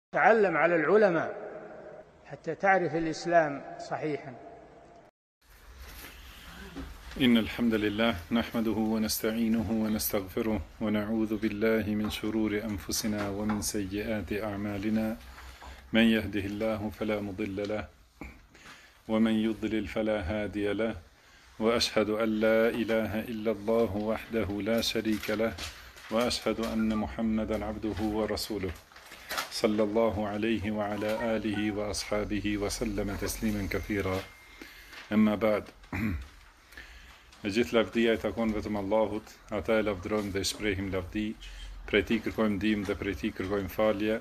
تعلم على العلماء حتى تعرف الإسلام صحيحا. إن الحمد لله نحمده ونستعينه ونستغفره ونعوذ بالله من شرور أنفسنا ومن سيئات أعمالنا. من يهده الله فلا مضل له ومن يضلل فلا هادي له، وأشهد أن لا إله إلا الله وحده لا شريك له، وأشهد أن محمدا عبده ورسوله صلى الله عليه وعلى آله وأصحابه وسلم تسليما كثيرا. أما بعد. Me gjithë lavdia I takon vetëm Allahut, ata e lavdërojmë dhe shprehim lavdi, prej tij kërkojmë ndihmë dhe prej tij kërkojmë falje.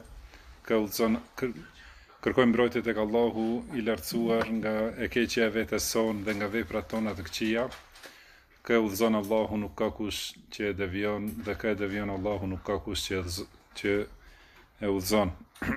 Kërkojmë mbrojtje tek Allahu I lartësuar nga e keqja e vetes son dhe nga veprat tona të këqija. Kë udhëzon Allahu nuk ka kush që e devion, dhe kë e devion Allahu nuk ka kush që e udhëzon.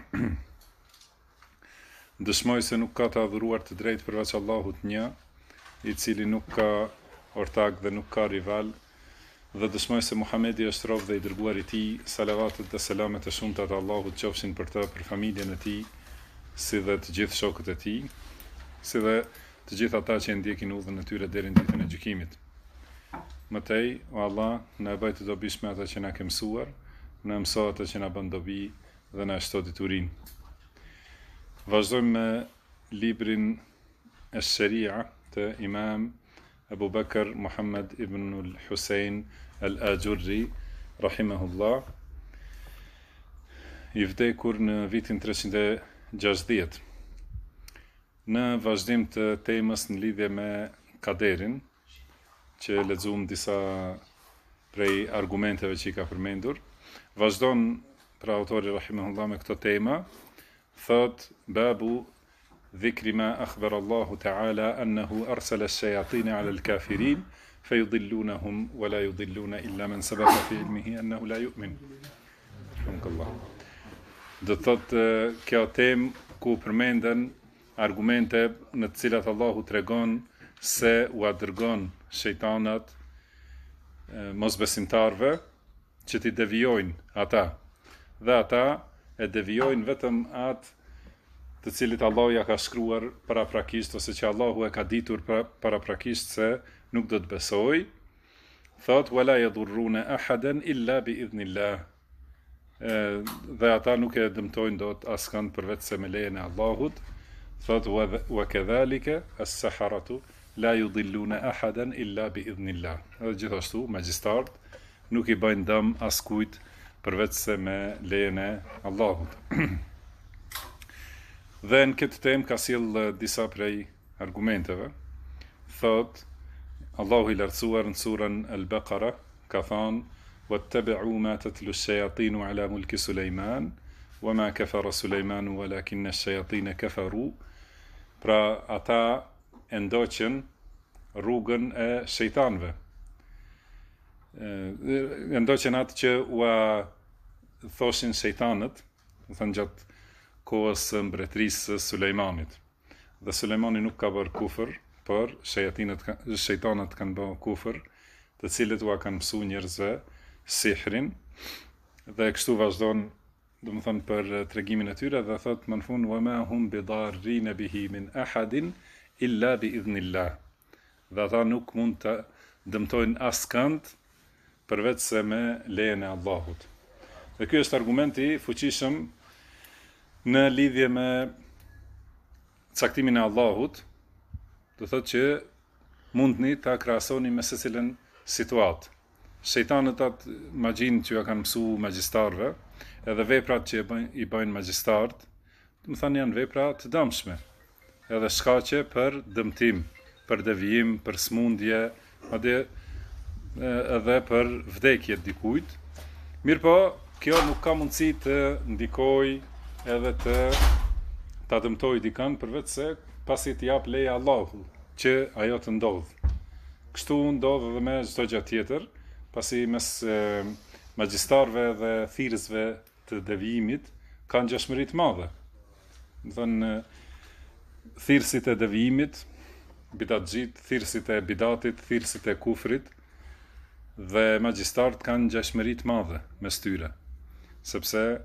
Dëshmoj se nuk ka të adhuruar të drejtë përveç Allahut një, I cili nuk ka ortak dhe nuk ka rival, dhe dëshmoj se Muhamedi është rob dhe I dërguar I tij. Salavatet dhe selamet e shumta të Allahut qofshin për të, për familjen e tij, si dhe të gjithë shokët e tij, si dhe të gjithë ata që ndjekin udhën e tyre deri në ditën e gjykimit. Mëtej, o Allah, na e bëj të dobishme ata që na ke mësuar, na mëso ata që na bën dobi dhe na shto diturinë. Vazhdojmë me librin Ash-Sharia të Imam Abu Bakr Muhammad ibn al-Husayn al-Ajurri rahimahullah, I vdekur në vitin 360. Në vazhdim të temës në lidhje me kaderin, që lexuam disa prej argumenteve që I ka përmendur, vazhdon pra autori rahimahullah me këtë tema, thot babu ذكر ما أخبر الله تعالى أنه أرسل الشياطين على الكافرين فيضلونهم ولا يضلون إلا من سبق في علمه أنه لا يؤمن. رحمك الله. Do thot kjo temë ku përmenden argumente në të cilat Allahu tregon se u dërgon shejtanat mosbesimtarve që t'i devijojnë ata, dhe ata e devijojnë vetëm atë të cilit Allahu ja ka shkruar paraprakisht, ose që Allahu e ka ditur paraprakisht se nuk do të besoj. Thot wala yadurruna ahadan illa bi idhnillah. Dhe ata nuk e dëmtojnë dot askënd përveç se me lejen e Allahut. Thot wa kadhalika as-saharatu la yudilluna ahadan illa bi idhnillah. Dhe gjithashtu magjistarët nuk I bëjnë dëm askujt përveç se me lejen e Allahut. Dhe në këtë temë ka sjell disa prej argumenteve. Thot Allahu I lartësuar në surën Al-Baqara ka thënë wattabi'u ma tatlu ash-shayatinu ala mulki Sulejman wama kafara Sulejmanu walakinna ash-shayatina kafaru. Pra ata e ndoqën rrugën e shejtanëve. E ndoqën atë që ua thoshin shejtanët, do thënë gjatë kohës së mbretërisë së Sulejmanit. Dhe Sulejmani nuk ka bërë kufër, por shejtanët kanë bërë kufër, të cilët ua kanë mësuar njerëzve sihrin, dhe kështu vazhdon, domethënë për tregimin e tyre, dhe thot më në fund wama hum bidarrin bihi min ahadin illa bi idhnillah. Dhe ata nuk mund të dëmtojnë askënd përveç se me lejen e Allahut. Dhe ky është argumenti fuqishëm në lidhje me caktimin e Allahut, do thotë që mundni ta krahasoni me secilën situatë. Shejtanët atë magjinë që ja kanë mësuar magjistarëve, edhe veprat që I bëjnë magjistarët, do të thonë janë vepra të dëmshme, edhe shkaqe për dëmtim, për devijim, për smundje, madje edhe për vdekje dikujt. Mirëpo, kjo nuk ka mundësi të ndikojë edhe ta dëmtoj dikën përveç se pasi t'i jap leja Allahu që ajo të ndodh. Kështu ndodh edhe me çdo gjë tjetër, pasi mes magjistarëve dhe thirrësve të devijimit kanë ngjashmëri të madhe. Do thënë thirrësit e devijimit, bidatxhit, thirrësit e bidatit, thirrësit e kufrit dhe magjistarët kanë ngjashmëri të madhe mes tyre, sepse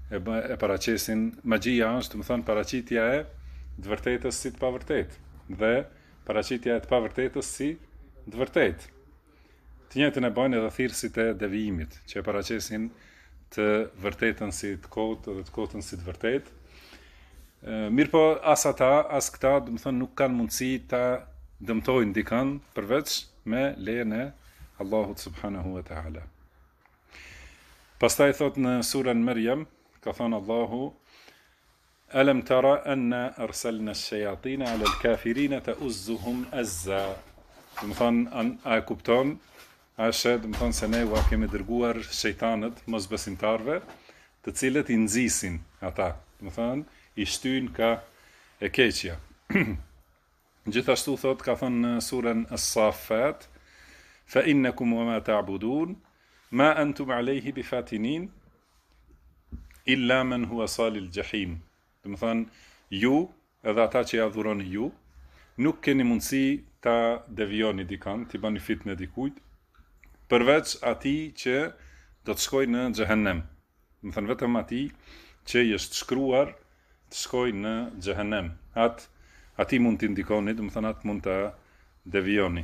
e paraqesin magjia është, do të thonë paraqitja e të vërtetës si të pavërtetë dhe paraqitja e të pavërtetës si të vërtetë. Të njëjtën e bajnë edhe thirrësit e devijimit, që e paraqesin të vërtetën si të kotë dhe të kotën si të vërtetë. Mirë po as këta, do të thonë nuk kanë mundësi ta dëmtojnë dikën përveç me lejen e Allahut subhanahu wa taala. Pastaj thot në surën Maryam, ka thënë Allahu: Alam tara anna arsalna ash-shayatina 'ala al-kafirina ta'uzzuhum azza. Do të thonë a e kupton? Ashe, do të thonë se ne ua kemi dërguar shejtanët mosbesimtarve, të cilët i nxisin ata. Do të thonë i shtyn ka e keqja. Gjithashtu thot ka thënë në surën As-Saffat: Fa innakum wa ma ta'budun ma antum alayhi bifatinin illa man huwa salil jahim. Do të thonë ju edhe ata që ja adhuroni ju nuk keni mundësi ta devijoni dikën, t'i bani fitnë dikujt, përveç atij që do të shkojë në xhehenem. Do të thënë vetëm atij që i është shkruar të shkojë në xhehenem. Ati mund t'i ndikoni, do të thënë atë mund ta devijoni.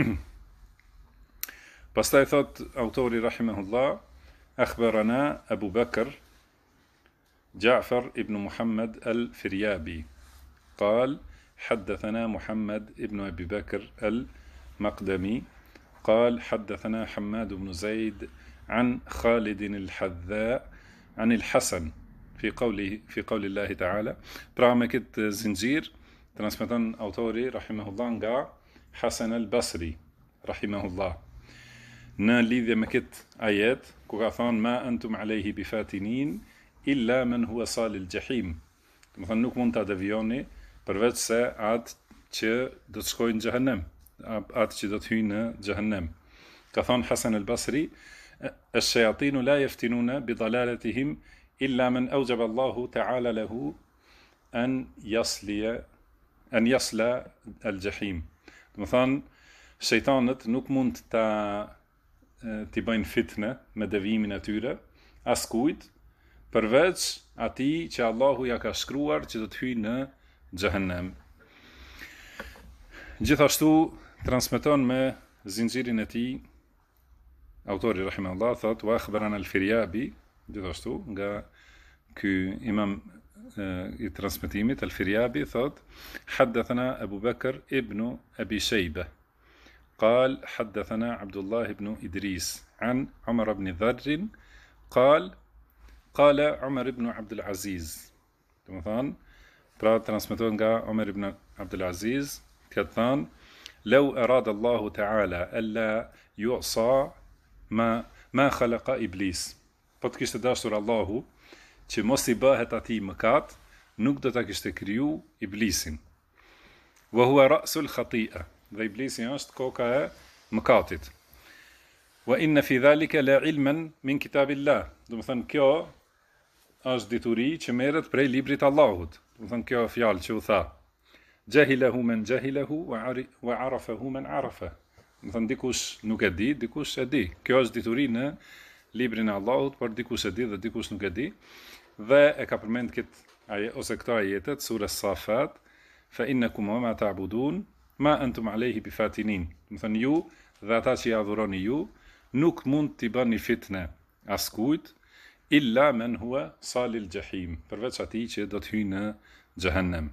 Pastaj thot autori rahimahullah: Akhbarana Abu Bakr Ja'far ibn Muhammad al-Firyabi قال حدثنا محمد ابن أبي بكر المقدمي قال حدثنا حماد بن زيد عن خالد الحذاء عن الحسن في قول الله تعالى. Pra me këtë zinxhir transmeton autori rahimahullah nga Hasan al-Basri rahimahullah në lidhje me këtë ajet ku ka thënë ma antum alayhi bifatinin illa man huwa salil jahim. Do të thonë nuk mund ta devijoni përveç se atë që do të shkojnë në xhehenem, atë që do të hyjnë në xhehenem. Ka thënë Hasan al-Basri: "Ash-shayatinu la yaftinuna bi dalalatihim illa man awjaba Allahu ta'ala lahu an yasla al-jahim." Do të thonë shejtanët nuk mund t'i bëjnë fitnë me devijimin e tyre askujt përveç atij që Allahu ja ka shkruar që do të hyjë në xhehenem. Gjithashtu transmeton me zinxhirin e tij autori rahimahullah thot: "Wa akhbarana al-Firyabi", gjithashtu nga ky imam i transmetimit al-Firyabi thot: "Haddathana Abu Bakr ibn Abi Shayba قال حدثنا عبد الله بن إدريس عن عمر بن ذر قال عمر بن عبد العزيز." Do të thonë, pra transmetohet nga Omer ibn Abdul Aziz, ka thënë: "Law arada Allahu ta'ala alla yu'sa ma khalaqa iblis." Po të kishte dashur Allahu që mos i bëhet atij mëkat, nuk do ta kishte kriju iblisin. Wa huwa ra'sul khati'a. Dhe iblisi është koka e mëkatit. Wa inna fi dhalika la ilman min kitabillah. Do të thënë kjo është dituri që merret prej librit të Allahut. Do të thënë kjo fjalë që u tha: "Jahilahu man jahilahu wa arafahu man arafa." Do të thënë dikush nuk e di, dikush e di. Kjo është dituri në librin e Allahut, por dikush e di dhe dikush nuk e di. Dhe e ka përmend këto ajetet sura Safat: "Fa innakum wa ma ta'budun ma antum alayhi bifatinin." Do të thënë ju dhe ata që i adhuroni ju nuk mund t'i bëni fitnë askujt illa man huwa salil jahim, përveç atij që do të hyjë në xhehenem.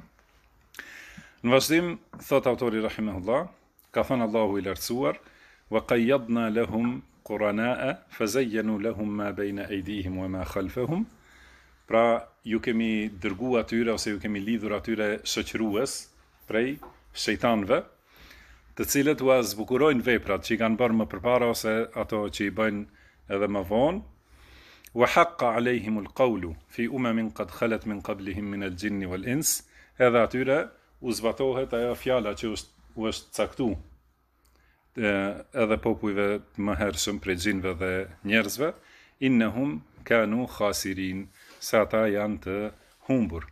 Në vazhdim thot autori rahimahullah, ka thënë Allahu i lartësuar: "Wa qayyadna lahum qurana'a fazayyanu lahum ma bayna aydihim wa ma khalfahum." Pra ju kemi dërguar atyre ose ju kemi lidhur atyre shoqërues prej shejtanëve, të cilët u zbukurojnë veprat që i kanë bërë më përpara ose ato që i bëjnë edhe më vonë. Wa haqqa alayhim al-qawlu fi umamin qad khalat min qablihim min al-jinni wal-ins. Edhe atyre u zbatohet ajo fjala që u është caktuar edhe popujve të mëhershëm prej xhinëve dhe njerëzve: "Innahum kanu khasirin." Sa ata janë të humbur.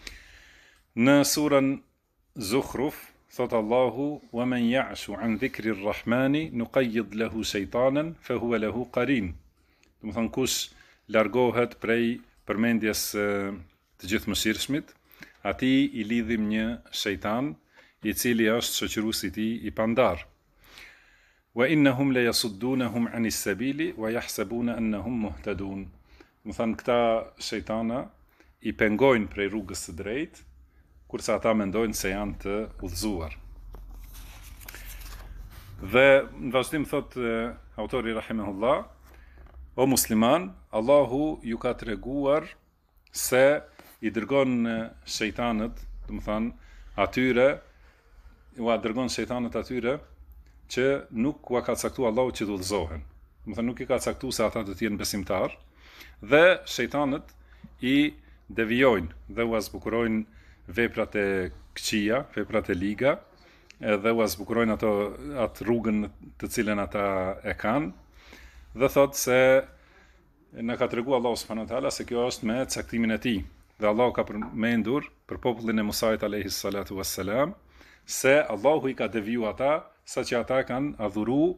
Në surën Zukhruf thot Allahu: "Wa man ya'shu an dhikri ar-rahmani nuqayyid lahu shaytanan fa huwa lahu qarin." Do të thonë kush largohet prej përmendjes të gjithëmëshirshmit, atij i lidhim një shejtan i cili është shoqëruesi i tij i pandar. Wa innahum la yasuddunahum anis sabili wa yahsabuna annahum muhtadun. Do thënë këta shejtana i pengojnë prej rrugës së drejtë, kurse ata mendojnë se janë të udhëzuar. Dhe në vazhdim thot autori rahimahullah, o musliman, Allahu ju ka treguar se i dërgon shejtanët, do të thënë atyre, u dërgon shejtanët atyre që nuk u ka caktuar Allahu që të udhëzohen. Do të thënë nuk i ka caktuar se ata do të jenë besimtar, dhe shejtanët i devijojnë dhe u zbukurojnë veprat e këqija, veprat e liga, edhe u zbukurojnë atë rrugën të cilën ata e kanë, dhe thotë se na ka treguar Allahu subhanahu wa taala se kjo është me caktimin e tij. Dhe Allahu ka përmendur për popullin e Musait alayhi salatu wassalam se Allahu i ka deviju ata saqë ata kanë adhuru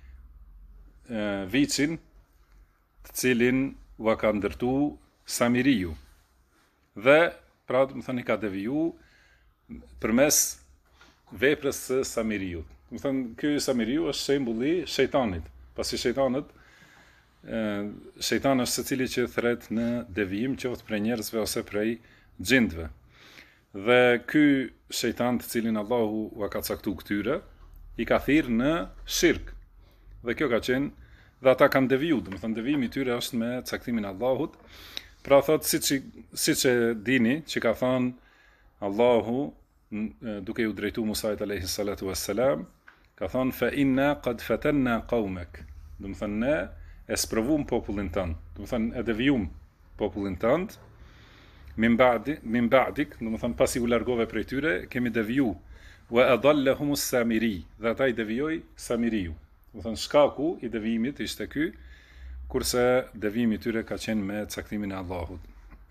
viçin të cilin u ka ndërtu Samiriu. Dhe pra do të thënë i ka deviju përmes veprës së Samiriut. Do të thënë ky Samiriu është shembulli i shejtanit. Pasi shejtanët shejtani është secili që thret në devijim, qoftë prej njerëzve ose prej xhindve. Dhe ky shejtan të cilin Allahu u ka caktuar këtyre, i ka thirrë në shirk. Dhe kjo ka qenë, dhe ata kanë deviju, do të thënë devijimi i tyre është me caktimin e Allahut. Pra thot siç e dini që ka thënë Allahu duke u drejtuar Musait alayhi salatu wassalam, ka thënë fa inna qad fatanna qaumak. Do të thënë ne e sprovum popullin tënd. Do të thënë e devijum popullin tënd. Min ba'dik, do të thënë pasi u largove prej tyre, kemi deviju. Wa adallahum as-Samiri, dhe ata i devijoi Samiriu. Do të thënë shkaku i devijimit ishte ky, kurse devijimi i tyre ka qenë me caktimin e Allahut.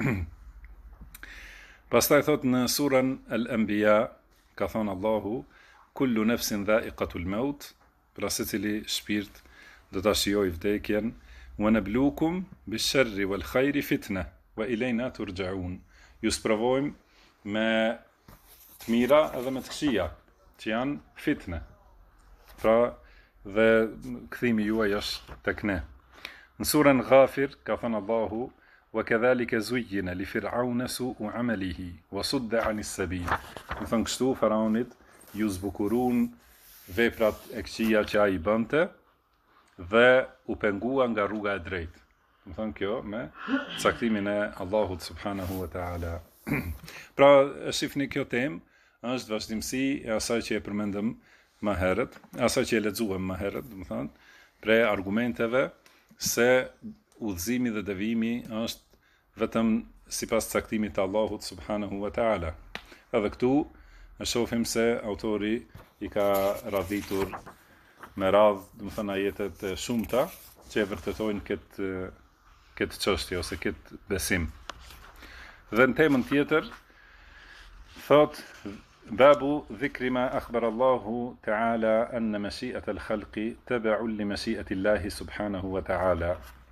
Pastaj thot në surën Al-Anbiya, ka thënë Allahu, kullu nafsin dha'iqatul maut, pra secili shpirt do ta shijojë vdekjen, wa nabluukum bish-sharri wal khairi fitna wa ilayna turja'un. Ju sprovojmë me të mira edhe me të këqija, që janë fitne. Pra dhe kthimi juaj është tek ne. Në surën Ghafir ka thënë Allahu, wa kadhalika zuyyina li fir'auna su'u 'amalihi wa sudda 'anis sabil. Do thënë kështu faraonit ju zbukurun veprat e këqija që ai bënte dhe u pengua nga rruga e drejtë. Do thënë kjo me caktimin e Allahut subhanahu wa ta'ala. Pra shifni kjo temë është vazhdimsi e asaj që e përmendëm më herët, asaj që e lexuam më herët, do të thënë, prej argumenteve se udhëzimi dhe devijimi është vetëm sipas caktimit të Allahut subhanahu wa ta'ala. Edhe këtu e shohim se autori i ka radhitur me radhë, do të thënë ajetet shumëta që e vërtetojnë këtë çështje ose këtë besim. Dhe në temën tjetër thot babu dhikri ma akhbara Allahu ta'ala anna mashi'ata al-khalqi tabi'un li mashi'ati Allahi subhanahu wa ta'ala.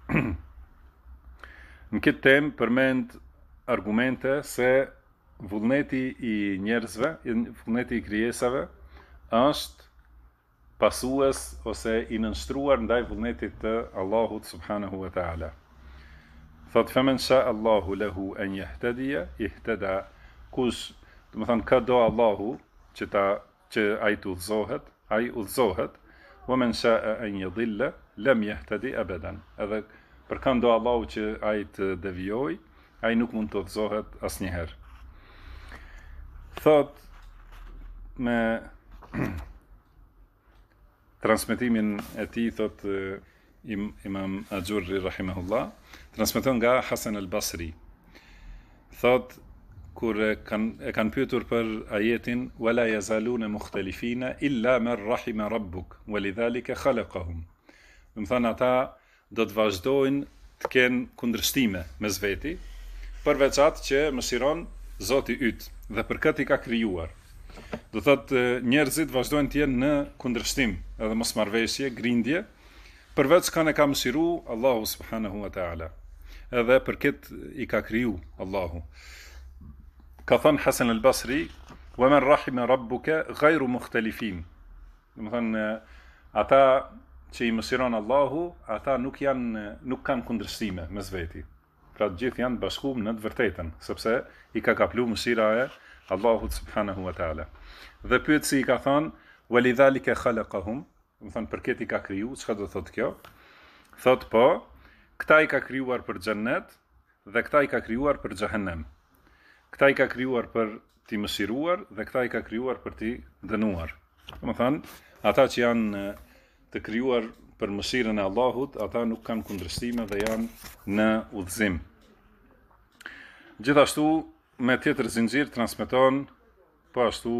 Në këtë temë përmend argumente se vullneti i njerëzve, vullneti i krijesave është pasues ose i nënshtruar ndaj vullnetit të Allahut subhanahu wa ta'ala. Thot faman sha Allahu lahu an yahtadiya ihtada. Kush, do të thënë ka do Allahu që ai të udhëzohet, ai udhëzohet. Wa man sha an yadhilla lam yahtadi abadan. Edhe për kanë do Allahu që ai të devijoj, ai nuk mund të udhëzohet asnjëherë. Thot me transmetimin e tij thot Imam Ajurri rahimahullah, transmeton nga Hasan al-Basri. Thot kur e kanë pyetur për ajetin wala yazaluna mukhtalifina illa man rahima rabbuk walidhalika khalaqahum. Do të thënë ata do të vazhdojnë të kenë kundërshtime mes veti, përveç atë që mëshiron Zoti yt dhe për këtë i ka krijuar. Do thotë njerëzit vazhdojnë të jenë në kundërshtim edhe mosmarrveshje, grindje, përveç kanë e ka mëshiru Allahu subhanahu wa ta'ala. edhe për këtë i ka kriju Allahu. Ka thënë Hasan al-Basri, wa man rahima rabbuka ghayru mukhtalifin. Do të thënë ata që i mëshiron Allahu, ata nuk kanë kundërshtime mes veti. Pra të gjithë janë bashkuar në të vërtetën, sepse i ka kaplu mëshira e Allahut subhanahu wa taala. Dhe pyetësi i ka thënë, walidhalika khalaqahum, do të thënë për këtë i ka kriju, çka do thotë kjo? Thot po, këta i ka krijuar për xhennet dhe këta i ka krijuar për xhehenem. Këta i ka krijuar për t'i mëshiruar dhe këta i ka krijuar për t'i dënuar. Do të thënë, ata që janë të krijuar për mëshirën e Allahut, ata nuk kanë kundërshtime dhe janë në udhëzim. Gjithashtu, me tjetër zinxhir transmeton po ashtu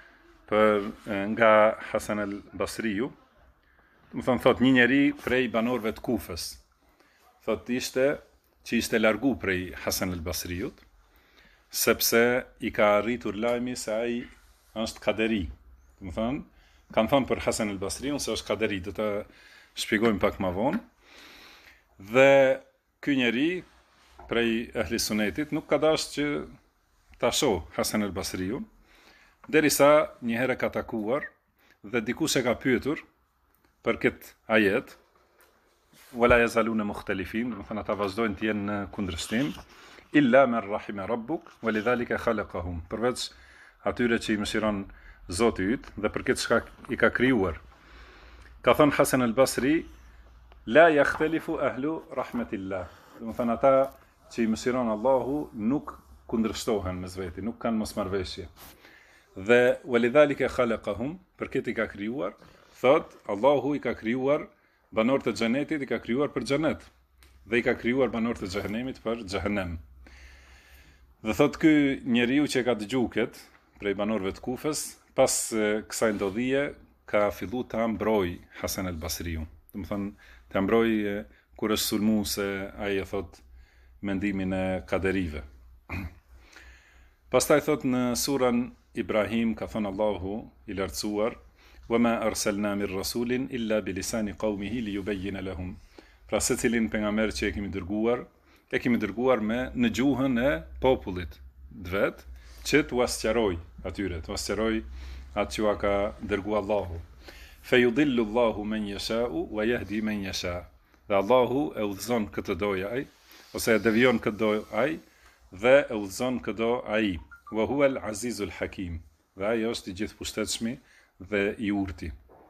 nga Hasan al-Basriu. Do të thot një njeri prej banorëve të Kufës. Thot ishte largu prej Hasan al-Basriut, sepse i ka arritur lajmi se ai është kaderi. Do të thon, kanë thënë për Hasan al-Basriun se është kaderi, do të shpjegojmë pak më vonë. Dhe ky njeri prej ehli sunetit nuk ka dashur që ta shoh Hasan al-Basriun, derisa një herë ka takuar dhe dikush e ka pyetur për këtë ajet, wala yazaluna mukhtalifin, do të thonë ata vazhdojnë të jenë në kundërshtim, illa man rahima rabbuk walidhalika khalaqahum, përveç atyre që i mëshiron Zoti yt dhe për këtë çka i ka krijuar. Ka thënë Hasan al-Basri, la yakhtalifu ahlu rahmatillah. Do të thënë ata që i mëshiron Allahu nuk kundërshtohen mes veti, nuk kanë mosmarrveshje. Dhe walidhalika khalaqahum, për këtë i ka krijuar, thot Allahu i ka krijuar banorët e xhenetit, i ka krijuar për xhenet dhe i ka krijuar banorët e xhehenemit për xhehenem. Dhe thot ky njeriu që ka dëgjuar këtë prej banorëve të Kufës, pas kësaj ndodhie ka fillu të ambroj Hasan al-Basriun. Do të thonë të ambroj kur është sulmu se ai e thot mendimin e kaderive. Pastaj thot në surën Ibrahim ka thënë Allahu i lartësuar, wa ma arsalna min rasulin illa bi lisani qaumihi liyubayyana lahum. Pra secilin pejgamber që e kemi dërguar me në gjuhën e popullit vet, që t'u sqaroj atyre, t'u sqaroj atë që ka dërguar Allahu. Fayudillu Allahu man yasha'u wa yahdi man yasha'. Dhe Allahu e udhëzon këtë do ai, ose e devijon këtë do ai dhe e udhëzon këtë do ai. Wa huwa al-azizul hakim. Dhe ai është i gjithëpushtetshëm dhe i urti.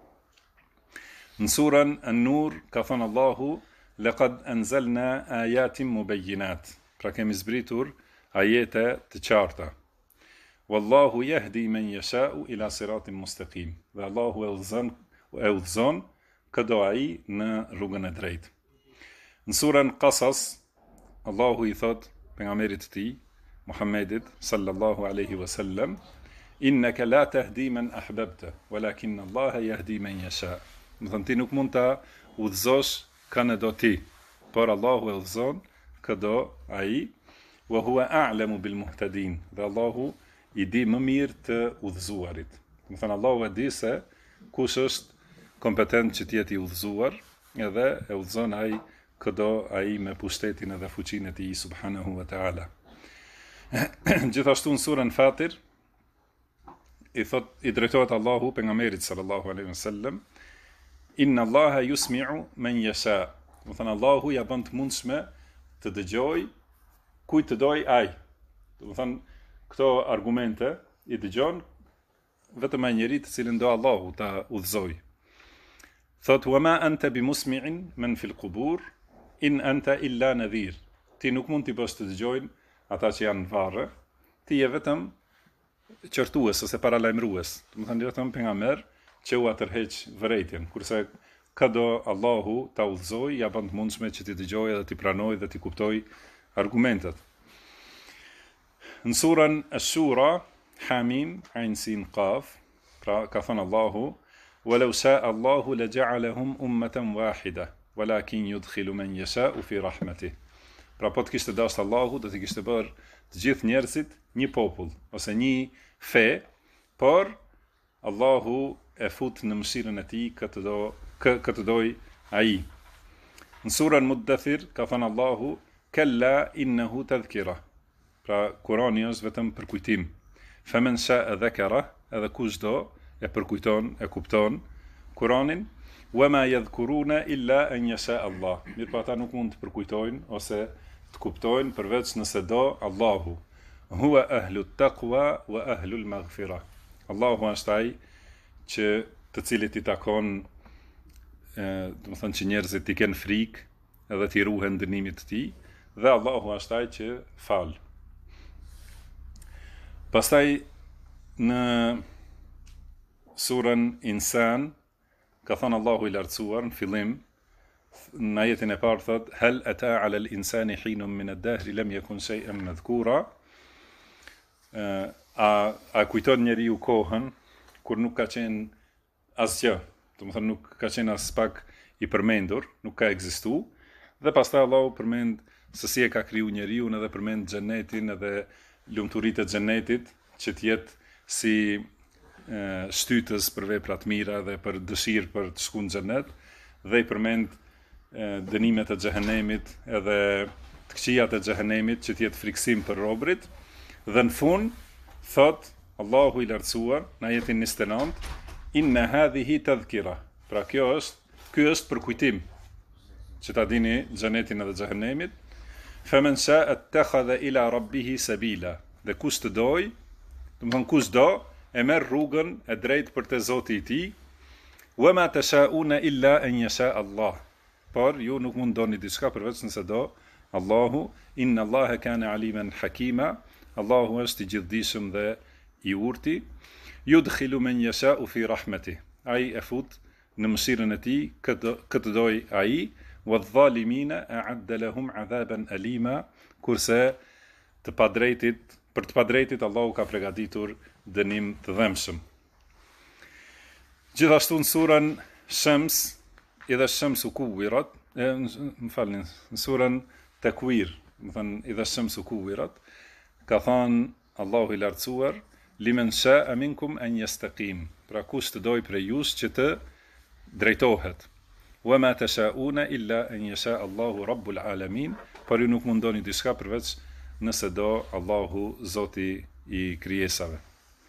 Në surën An-Nur ka thënë Allahu, laqad anzalna ayatin mubayyinat. Pra kemi zbritur ajete të qarta. Wallahu yahdi man yasha'u ila siratin mustaqim. Dhe Allahu e udhëzon këdo ai në rrugën e drejtë. Në surën Qasas, Allahu i thot pejgamberit të tij, Muhammedit sallallahu alaihi wasallam, innaka la tahdi man ahbabta, walakin Allah yahdi man yasha. Do të ti nuk mund ta udhëzosh kanë do ti, por Allahu e udhëzon këdo ai, wa huwa a'lamu bil muhtadin. Dhe Allahu i di më mirë të udhëzuarit. Do të thënë Allahu e di se kush është kompetent që të jetë i udhëzuar, edhe e udhëzon ai këdo ai me pushtetin edhe fuqinë e tij subhanahu wa taala. Gjithashtu në surën Fatir i drejtohet Allahu pejgamberit sallallahu alaihi wasallam, inna Allaha yusmi'u man yasha. Do të thënë Allahu ja bën të mundshme të dëgjoj kujt të doj ai. Do të thënë këto argumente i dëgjon vetëm ai njeri të cilin do Allahu ta udhëzoj. Thot wa ma anta bimusmi'in man fil qubur in anta illa nadhir. Ti nuk mund t'i bësh të dëgjojnë ata që janë në varre, ti je vetëm qortues ose paralajmërues. Do të thënë vetëm pejgamber që u atërheq vërejtjen, kurse këdo Allahu ta udhëzoj, ja bën të mundshme që ti dëgjoj dhe ti pranoj dhe ti kuptoj argumentet. Në surën Ash-Shura, Hamim, Ain Sin Qaf, pra ka thënë Allahu, walau sha'a Allahu laja'alahum ummatan wahida, walakin yudkhilu man yasha'u fi rahmatih. Pra po të kishte dashur Allahu, do të kishte bërë të gjithë njerëzit një popull ose një fe, por Allahu e fut në mëshirën e tij këtë doj ai. Në surën Muddathir ka thënë Allahu, kalla innehu tadhkira. Pra Kurani është vetëm për kujtim. Faman sha'a dhakara, edhe kushdo e përkujton, e kupton Kuranin, wama yadhkuruna illa an yasha Allah. Mirë pa ata nuk mund të përkujtojnë ose të kuptojnë përveç nëse do Allahu. Huwa ahlu taqwa wa ahlu al-maghfira. Allahu është ai që të cilit i takon, do të thonë që njerëzit i kenë frikë edhe t'i ruhen dënimit të tij, dhe Allahu është ai që fal. Pastaj në surën Insan ka thënë Allahu i lartësuar në fillim, në ajetin e parë thot hal ata ala al-insani hinun min ad-dahri lam yakun shay'an madhkura. A kujton njeriu kohën kur nuk ka qenë asgjë, do të thonë nuk ka qenë as pak i përmendur, nuk ka ekzistuar, dhe pastaj Allahu përmend se si e ka kriju njeriu edhe përmend xhenetin edhe lumturitë e xhenetit që të jetë si shtytës për vepra të mira dhe për dëshirë për të shkuar në xhenet, dhe i përmend dënimet e xhehenemit edhe të këqijat e xhehenemit që të jetë friksim për robrit, dhe në fund thot Allahu i lartësuar në ajetin 29 inna hadhihi tadhkira. Pra ky është për kujtim që ta dini xhenetin edhe xhehenemit. Faman sha'a ittakhadha ila rabbih sabila. Dhe kush të doj, do të thonë kush do e merr rrugën e drejtë për te Zoti i tij. Wama tashauna illa an yasha Allah. Por ju nuk mund doni diçka përveç nëse do Allahu. Inna Allaha kana aliman hakima. Allahu është i gjithdijshëm dhe i urti. Yudkhilu man yasha'u fi rahmetih. Ai e fut në mëshirën e tij këtë doj ai. Wadh-dhalimina a'adda lahum 'adhaban alima. Kurse për të padrejtit Allahu ka përgatitur dënim të dhëmshëm. Gjithashtu në surën Shams, idha shamsu kuwirat, në surën Takwir, do thënë idha shamsu kuwirat, ka thënë Allahu i lartësuar limen sha'a minkum an yastaqim. Pra kush të doj prej jush që të drejtohet. Wama tashauna illa an yasha Allahu rabbul alamin. Por ju nuk mundoni diçka përveç nëse do Allahu Zoti i krijesave.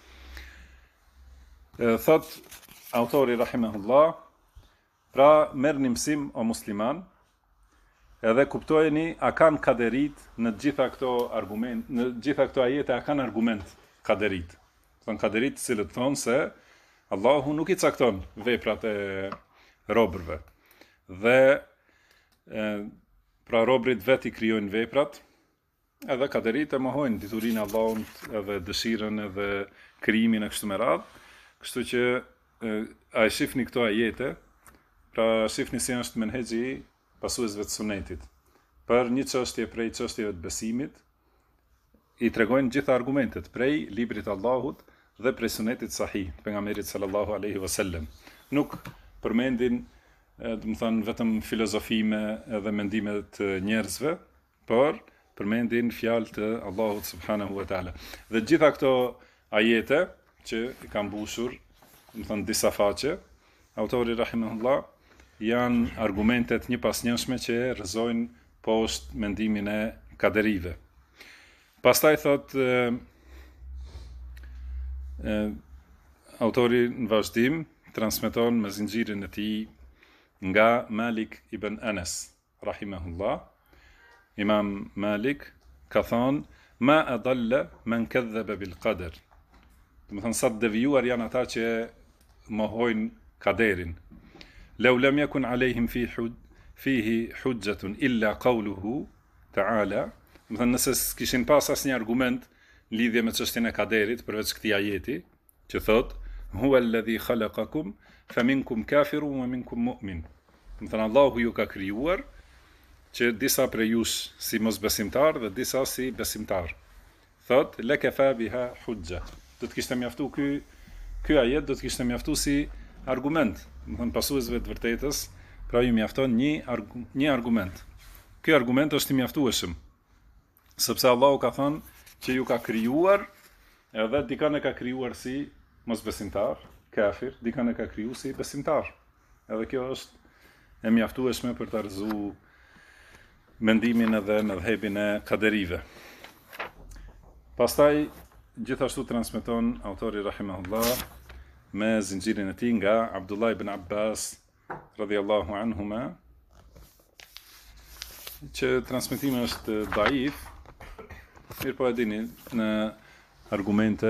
Thot autori rahimahullah, pra merrni mësim o musliman, edhe kuptojeni a kanë kaderit në gjitha këto argument, në gjitha këto ajete a kanë argument kaderit. Thon kaderit cilët thonë se Allahu nuk i cakton veprat e robërve. Dhe pra robrit vet i krijojnë veprat, edhe kaderit e mohojnë diturinë e Allahut edhe dëshirën edhe krijimin e kështu me radhë. Kështu që a e shifni këto ajete, pra shifni si është menhexhi pasuesve të sunetit. Për një çështje prej çështjeve të besimit, i tregojnë gjitha argumentet prej librit të Allahut dhe prej sunetit sahih të pejgamberit sallallahu alaihi wasallam. Nuk përmendin, do të thonë vetëm filozofime edhe mendime të njerëzve, por përmendin fjalë të Allahut subhanahu wa taala. Dhe gjitha këto ajete që i kanë mbushur, do të thonë disa faqe, autori rahimahullah janë argumentet një pas njëshme që rrëzojnë poshtë mendimin e kaderive. Pastaj thot autori në vazhdim transmeton me zinxhirin e tij nga Malik ibn Anas rahimahullah. Imam Malik ka thonë ma adalla man kadhaba bil qadar. Do të thonë sa të devijuar janë ata që mohojnë kaderin. Law lam yakun alayhim fihi hujjatun illa qawluhu ta'ala. Do të thonë nëse kishin pas asnjë argument në lidhje me çështjen e kaderit përveç këtij ajeti që thot huwa alladhi khalaqakum faminkum kafirun wa minkum mu'min. Do të thonë Allahu ju ka krijuar që disa prej jush si mosbesimtar dhe disa si besimtar. Thot lakafa biha hujja. Do të kishte mjaftu ky ajet do të kishte mjaftu si argument. Do të thonë pasuesve të vërtetës, pra ju mjafton një argument. Ky argument është i mjaftueshëm. Sepse Allahu ka thënë që ju ka krijuar, edhe dikën e ka krijuar si mosbesimtar, kafir, dikën e ka krijuar si besimtar. Edhe kjo është e mjaftueshme për ta rrezu mendimin edhe mëdhëbin e kaderive. Pastaj gjithashtu transmeton autori rahimahullah me zinxhirin e tij nga Abdullah ibn Abbas radhiyallahu anhuma, që transmetimi është daif, mirë po e dini në argumente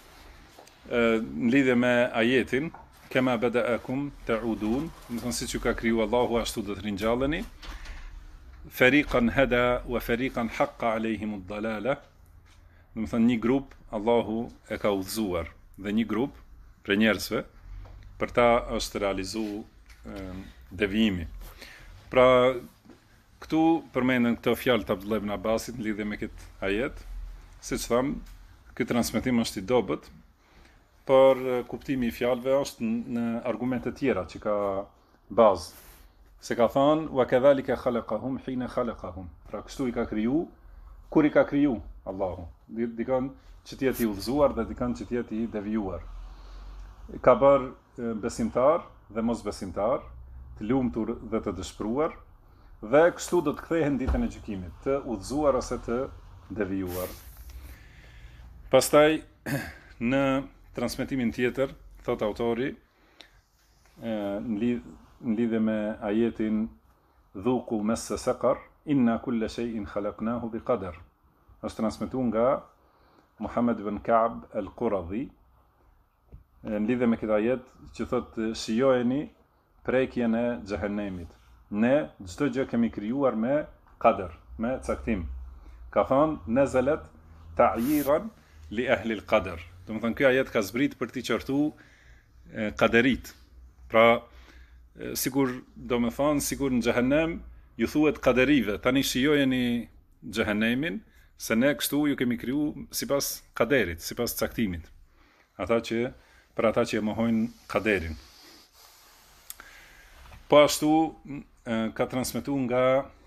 në lidhje me ajetin kema bada'akum ta'udun, do të thonë siç ju ka kriju Allahu ashtu do të ringjalleni, fariqan hada wa fariqan haqqa alehim ad-dalala, do të thonë një grup Allahu e ka udhëzuar dhe një grup për njerëzve për ta është realizuar devijimi. Pra këtu përmenden këto fjalë të Abdullah ibn Abbasit në lidhje me këtë ajet, siç tham, ky transmetim është i dobët, por kuptimi i fjalëve është në argumente tjera që ka bazë. Se ka thënë wa kadhalika khalaqahum hina khalaqahum. Pra kështu i ka kriju kur i ka kriju Allahu. Dikon që të jetë i udhëzuar dhe dikon që të jetë i devijuar. Ka bërë besimtar dhe mos besimtar, të lumtur dhe të dëshpëruar, dhe kështu do të kthehen ditën e gjykimit, të udhëzuar ose të devijuar. Pastaj në transmetimin tjetër thot autori në lidhje me ajetin dhuku massa saqar inna kulla shay'in khalaqnahu biqadar. Është transmetuar nga Muhammad ibn Ka'b al-Quradhi në lidhje me këtë ajet që thot shijojeni prekjen e xhehenemit. Ne çdo gjë kemi krijuar me qadar, me caktim. Ka thënë nazalat ta'yiran li ahli al-qadar. Do të thonë ky ajet ka zbrit për t'i qortu qaderit. Pra sigur në xhehenem ju thuhet qaderive, tani shijojeni xhehenemin se ne kështu ju kemi kriju sipas qaderit, sipas caktimit. Për ata që e mohojnë qaderin. Po ashtu ka transmetuar nga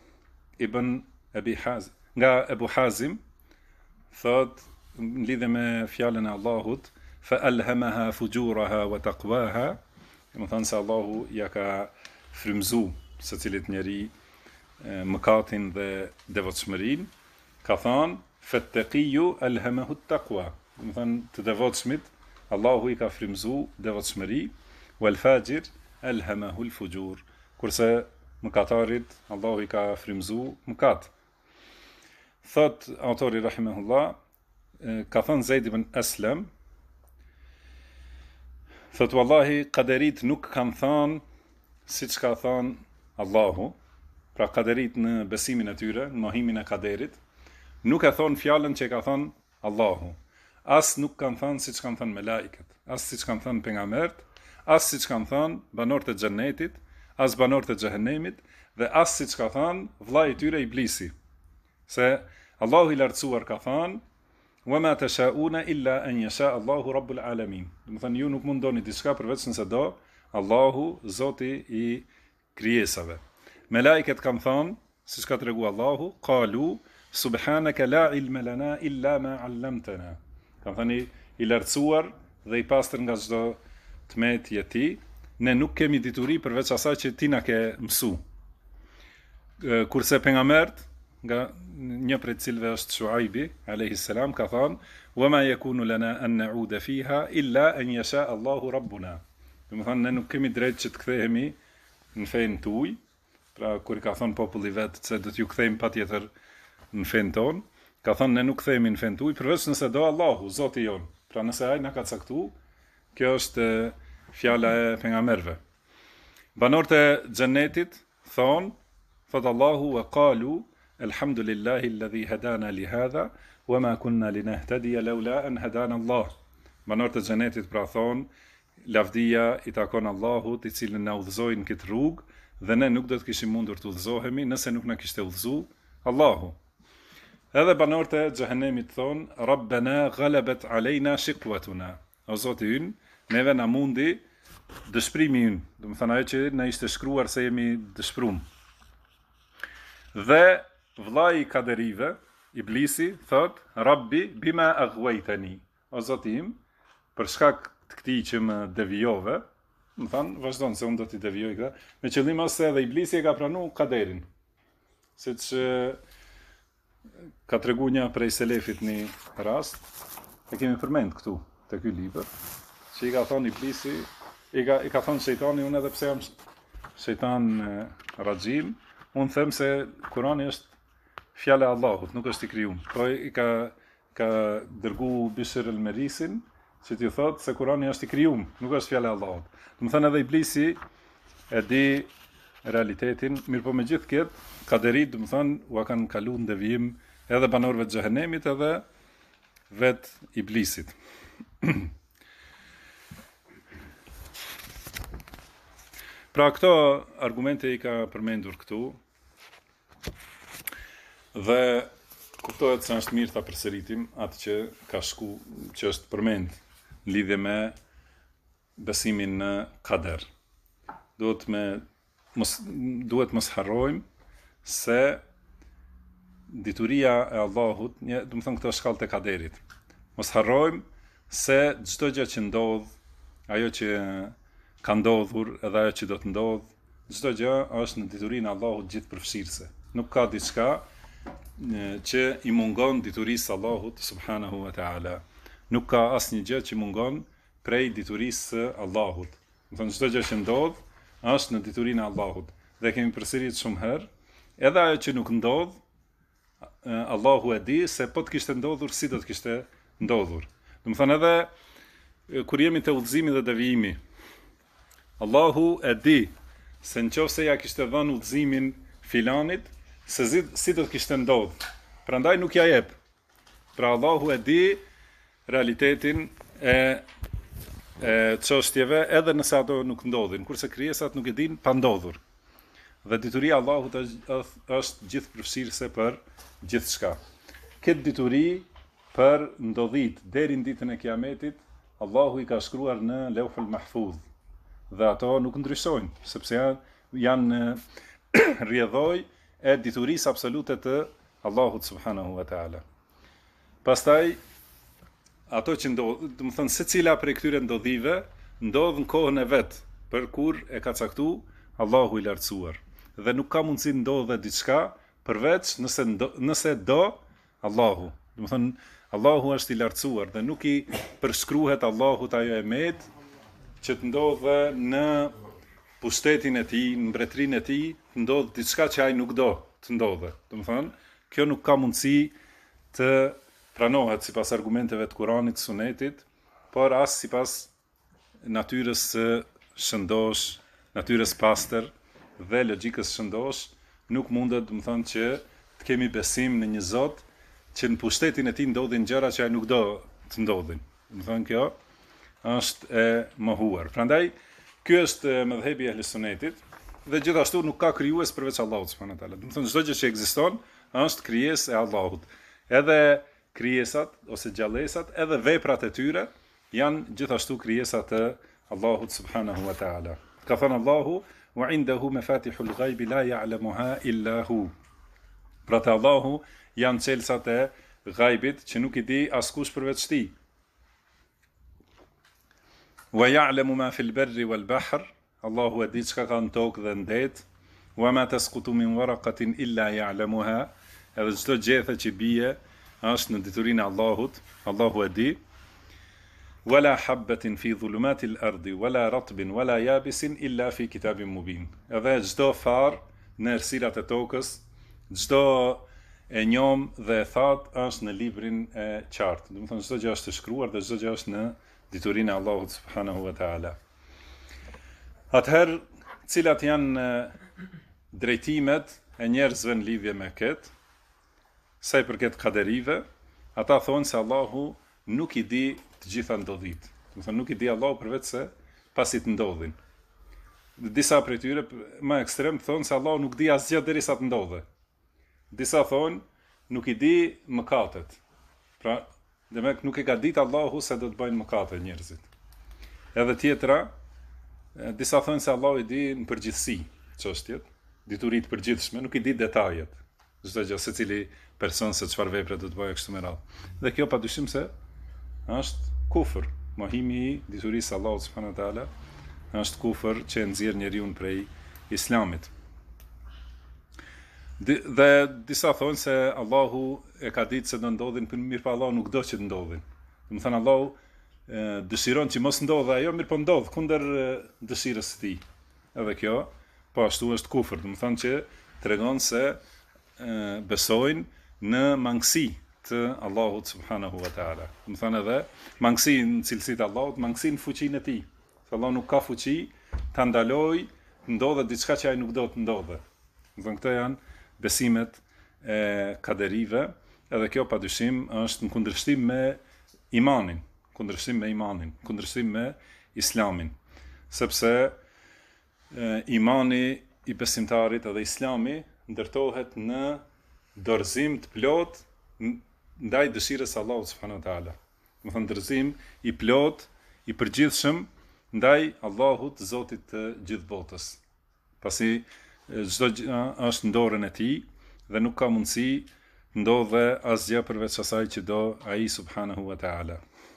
nga Ebu Hazim, thot në lidhje me fjalën e Allahut, fa alhamaha fujuraha wa taqwaha, do të thonë se Allahu ja ka frymzu secilit njeri mëkatin dhe devotshmërinë, ka thënë fattaqiyu alhamahu at-taqwa, do të thonë të devotshmit Allahu i ka frymzu devotshmëri, wal fajir alhamahu al-fujur, kurse mëkatarit Allahu i ka frymzu mëkat. Thot autori rahimahullah, ka thënë Zeid ibn Aslam, thot wallahi qaderit nuk kanë thënë siç ka thënë Allahu, pra qaderit në besimin e tyre, në mohimin e qaderit, nuk e thonë fjalën që ka thënë Allahu. As nuk kanë thënë siç kanë thënë melaiket, as siç kanë thënë pejgamberët, as siç kanë thënë banorët e xhennetit, as banorët e xhehenemit, dhe as siç ka thënë vllai i tyre Iblisi. Se Allahu i lartësuar ka thënë wa ma tashauna illa an yasha Allahu rabbul alamin. Do të thënë ju nuk mundoni diçka përveç nëse do Allahu, Zoti i krijesave. Melaiket kanë thënë, siç ka treguar Allahu, qalu subhanaka la ilma lana illa ma 'allamtana. Kanë thënë i lartësuar dhe i pastër nga çdo tmet i ti, ne nuk kemi dituri përveç asaj që ti na ke mësu. Kurse pejgamberët, nga një prej cilëve është Shuaibi alayhi salam, ka thënë wa ma yakunu lana an na'uda fiha illa an yasha Allahu rabbuna. Do të thonë ne nuk kemi drejt që të kthehemi në fenë tuaj, pra kur i ka thënë populli vet se do t'ju kthejmë patjetër në fenë tonë, ka thënë ne nuk kthehemi në fenë tuaj përveç nëse do Allahu, Zoti jon. Pra nëse ai na ka caktuar, kjo është fjala e pejgamberëve. Banorët e xhennetit thot Allahu wa qalu alhamdulillahi alladhi hadana li hadha wa ma kunna linahtadiya lawla an hadana Allah. Banorët e xhenetit pra thon lavdia i takon Allahut, i cili na udhëzoi në këtë rrugë, dhe ne nuk do të kishim mundur të udhëzohemi nëse nuk na kishte udhëzuar Allahu. Edhe banorët e xhehenemit thon rabbana ghalabat aleyna shiqwatuna. O Zoti ynë, neve na mundi dëshprimi ynë, do të thonë ajo që na ishte shkruar se jemi dëshprum. Dhe vllai i kaderive, Iblisi, thot Rabbi bima aghwaytani. O Zoti im, për shkak të këtij që më devijove, më thanë, vazhdon se unë do t'i devijoj këtë, me qëllim se edhe Iblisi e ka pranuar kaderin. siç ka tregu një prej selefit një rast, e kemi përmend këtu te ky libër, që i ka thonë Iblisi, i ka thonë shejtani, unë edhe pse jam shejtan rajim, unë them se Kurani është fjala e Allahut, nuk është i krijuar. Po i ka dërgu Bishr el-Merisin, që t'i thotë se Kurani është i krijuar, nuk është fjala e Allahut. Do të thënë edhe Iblisi e di realitetin, mirë po me gjithë këtë, kaderit, do të thënë, ua kanë kalu në devijim edhe banorëve të xhehenemit edhe vetë Iblisit. Pra këto argumente i ka përmendur këtu, dhe kuptohet se është mirë ta përsëritim atë që ka shku, që është përmend në lidhje me besimin në kader. Duhet mos harrojmë se dituria e Allahut, do të thënë këto shkallët e kaderit. Mos harrojmë se çdo gjë që ndodh, ajo që ka ndodhur edhe ajo që do të ndodh, çdo gjë është në diturinë e Allahut gjithëpërfshirëse. Nuk ka diçka që i mungon diturisë së Allahut subhanahu wa taala. Nuk ka asnjë gjë që mungon prej diturisë së Allahut. Do të thënë çdo gjë që ndodh është në diturinë e Allahut. Dhe kemi përsëritur shumë herë, edhe ajo që nuk ndodh, Allahu e di se po të kishte ndodhur, si do të kishte ndodhur. Do të thënë edhe kur jemi te udhëzimi dhe devijimi, Allahu e di se nëse ja kishte dhënë udhëzimin filanit, se si do të kishte ndodhur. Prandaj nuk ja jep. Pra Allahu e di realitetin e çështjeve edhe nëse ato nuk ndodhin, kurse krijesat nuk e dinë pa ndodhur. Dhe dituria e Allahut është gjithëpërfshirëse për gjithçka. Këtë dituri për ndodhit deri në ditën e Kiametit, Allahu i ka shkruar në Lauhul Mahfuz. Dhe ato nuk ndryshojnë, sepse janë rrjedhoj e diturisë absolute të Allahut subhanahu wa taala. Pastaj ato që ndodh, do të thënë secila prej këtyre ndodhive ndodh në kohën e vet, për kur e ka caktuar Allahu i lartësuar. Dhe nuk ka mundësi ndodhe diçka përveç nëse do Allahu. Do të thënë Allahu është i lartësuar dhe nuk i përshkruhet Allahut ajo e med që të ndodhe në pushtetin e tij, në mbretërinë e tij, të ndodh diçka që ai nuk do të ndodhe. Do të thënë, kjo nuk ka mundësi të pranohet sipas argumenteve të Kuranit, Sunetit, por as sipas natyrës së shëndosh, natyrës pastër dhe logjikës shëndosh, nuk mundet, do të thënë, që të kemi besim në një Zot që në pushtetin e tij ndodhin gjëra që ai nuk do të ndodhin. Do të thënë, kjo është e mohuar. Prandaj, ky është mëdhëbi i Ahlusunnetit dhe gjithashtu nuk ka krijues përveç Allahut subhanahu wa taala. Do të thonë çdo gjë që ekziston është krijesë e Allahut. Edhe krijesat ose gjallësat, edhe veprat e tyre janë gjithashtu krijesa të Allahut subhanahu wa taala. Ka thënë Allahu: "Wa 'indahu mafatihul ghaibi la ya'lamuha illa hu." Pra te Allahu janë çelësat e ghaibit që nuk i di askush përveç tij. Wa ya'lamu ma fil barri wal bahr, Allahu e di çka ka në tokë dhe në det. Wa ma tasqutu min waraqatin illa ya'lamuha, edhe çdo gjethe që bie është në diturinë e Allahut, Allahu e di. Wala habbatin fi dhulumatil ardi wala ratbin wala yabisin illa fi kitabin mubin. Edhe çdo far në errësirat e tokës, çdo e njom dhe e thatë është në librin e qartë. Do të thonë çdo gjë është e shkruar dhe çdo gjë është në diturinë e Allahut subhanahu wa taala. Atëherë, cilat janë drejtimet e njerëzve në lidhje me këtë, sa i përket kaderive, ata thonë se Allahu nuk i di të gjitha ndodhit. Do të thonë nuk i di Allahu përveç se pasi të ndodhin. Disa prej tyre më ekstrem thonë se Allahu nuk di asgjë derisa të ndodhe. Disa thonë nuk i di mëkatet. Pra, demek nuk e ka ditë Allahu se do të bëjnë mëkate njerëzit. Edhe tjetra, disa thonë se Allahu i di në përgjithësi çështjet, diturit përgjithshme, nuk i di detajet. Çdo gjë, secili person se çfarë vepre do të bëjë kështu me radhë. Dhe kjo padyshim se është kufër. Mohimi i diturisë së Allahut subhanahu wa taala është kufër që nxjerr njeriu prej Islamit. Dhe disa thonë se Allahu e ka ditë se do ndodhin, për mirë pa Allahu nuk do që të ndodhin. Do të thënë Allahu dëshiron që mos ndodhe ajo, mirë po ndodh kundër dëshirës së tij. Edhe kjo, po ashtu është kufër, do të thënë që tregon se besojnë në mangësi të Allahut subhanahu wa taala. Do të thënë edhe mangësi në cilësitë e Allahut, mangësi në fuqinë e tij. Se Allah nuk ka fuqi ta ndalojë ndodhet diçka që ai nuk do të ndodhe. Do të thënë këto janë besimet e kaderive, edhe kjo padyshim është në kundërshtim me imanin, kundërshtim me islamin, sepse imani i besimtarit edhe islami ndërtohet në dorëzim të plot ndaj dëshirës së Allahut subhanahu wa taala. Do të thënë dorëzim i plot, i përgjithshëm ndaj Allahut, Zotit të gjithë botës. Pasi çdo gjë është në dorën e tij dhe nuk ka mundësi ndodhe asgjë përveç asaj që do ai subhanahu wa taala.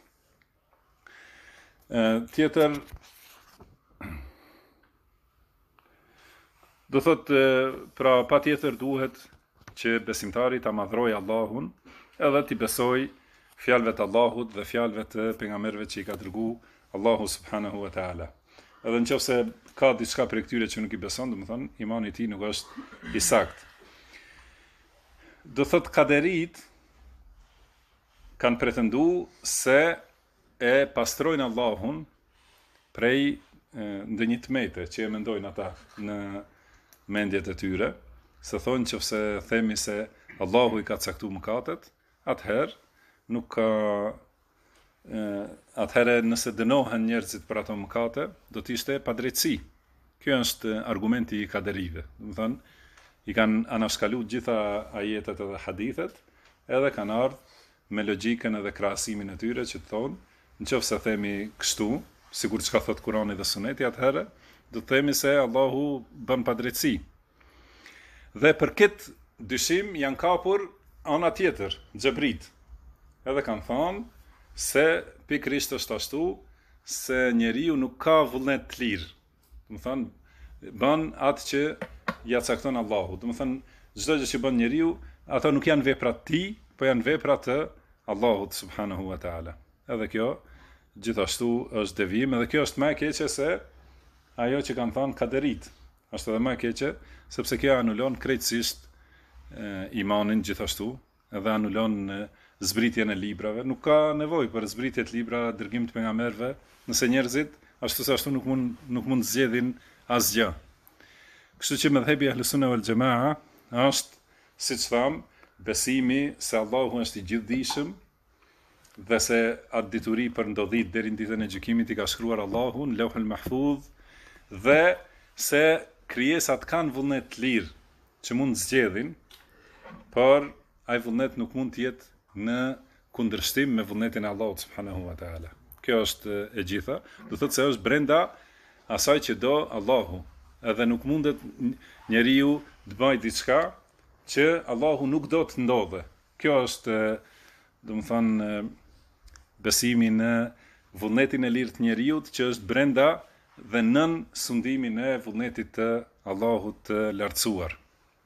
Tjetër do thotë, pra patjetër duhet që besimtari ta madhrojë Allahun edhe t'i besoj fjalëve të Allahut dhe fjalëve të pejgamberëve që i ka dërguar Allahu subhanahu wa taala. Edhe nëse ka diçka për këtyre që nuk i beson, do të thonë imani i tij nuk është i saktë. Do thotë kaderit kanë pretenduar se e pastrojnë Allahun prej ndonjë tmete që e mendojnë ata në mendjet e tyre, se thonë që nëse themi se Allahu i ka caktuar mëkatet, atëherë nuk ka atëherë nëse dënohen njerëzit për ato mëkate, do të ishte padrejtësi. Kjo është argumenti i kaderive. Do të thonë, i kanë anashkaluar gjitha ajetet edhe hadithet, edhe kanë ardhur me logjikën edhe krahasimin e tyre që thonë, nëse themi kështu, sikur çka thot Kurani dhe Suneti, atëherë do të themi se Allahu bën padrejtësi. Dhe për këtë dyshim janë kapur ana tjetër, xhebrit. Edhe kanë thonë se pikërisht është ashtu, se njeriu nuk ka vullnet të lirë. Do të thonë, bën atë që ja cakton Allahu. Do të thonë, çdo gjë që bën njeriu, ato nuk janë vepra të tij, po janë vepra të Allahut subhanahu wa taala. Edhe kjo gjithashtu është devijim, edhe kjo është më e keqe se ajo që kanë thënë kaderit. Është edhe më e keqe, sepse kjo anulon krejtësisht imanin gjithashtu, edhe anulon zbritjen e librave. Nuk ka nevojë për zbritje të libra, dërgim të pejgamberëve, nëse njerëzit ashtu se ashtu nuk mund zgjedhin asgjë. Kështu që mëdhëbi Ahlus Sunna wal Jamaa është, siç tham, besimi se Allahu është i gjithdijshëm dhe se atë dituri për ndodhit deri në ditën e gjykimit i ka shkruar Allahu në Lauhul Mahfudh, dhe se krijesat kanë vullnet të lirë që mund zgjedhin, por ai vullnet nuk mund të jetë në kundërshtim me vullnetin e Allahut subhanahu wa taala. Kjo është e gjitha, do thotë se është brenda asaj që do Allahu, edhe nuk mundet njeriu të bëjë diçka që Allahu nuk do të ndodhe. Kjo është, do të thonë, besimi në vullnetin e lirë të njeriut që është brenda dhe nën sundimin e vullnetit të Allahut të lartësuar.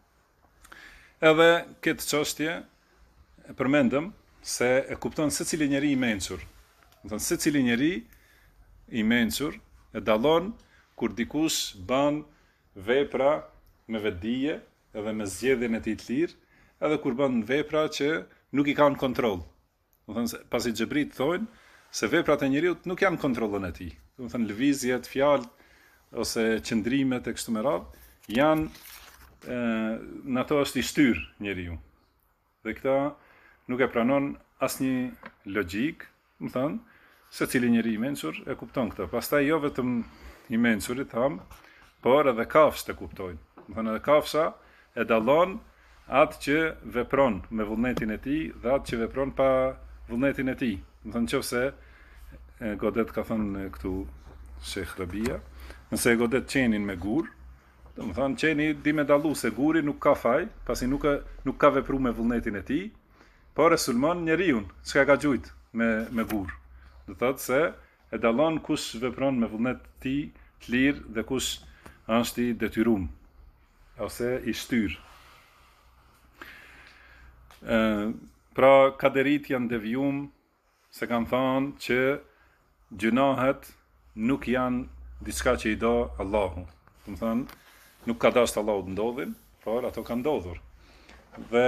Edhe këtë çështje e përmendëm se e kupton secili njeri i mençur. Do thënë secili njeri i mençur e dallon kur dikush bën vepra me vetdije edhe me zgjedhjen e tij të lirë, edhe kur bën vepra që nuk i kanë kontroll. Do thënë pasi xhebrit thonë se veprat e njeriu nuk janë kontrollën e tij. Do thënë lëvizjet, fjalët ose qëndrimet e kështu me radhë janë në ato është i shtyr njeriu. Dhe këta nuk e pranon asnjë logjik, më thënë, secili njeri i mençur e kupton këtë. Pastaj jo vetëm i mençurit tham, por edhe kafshët e kuptojnë. Më thënë edhe kafsha e dallon atë që vepron me vullnetin e tij dhe atë që vepron pa vullnetin e tij. Më thënë nëse godet ka thënë këtu Sheikh Rabia, nëse e godet qenin me gur, do të thonë qeni di me dallu se guri nuk ka faj, pasi nuk ka vepruar me vullnetin e tij, por e sulmon njeriu, çka ka gjujt me gur. Do thotë se e dallon kush vepron me vullnet të tij të lirë dhe kush është i detyruar ose i shtyr. Pra kaderit janë devijum se kanë thënë që gjunahet nuk janë diçka që i do Allahu. Do të thënë, nuk ka dashur Allahu të ndodhin, por ato kanë ndodhur. Dhe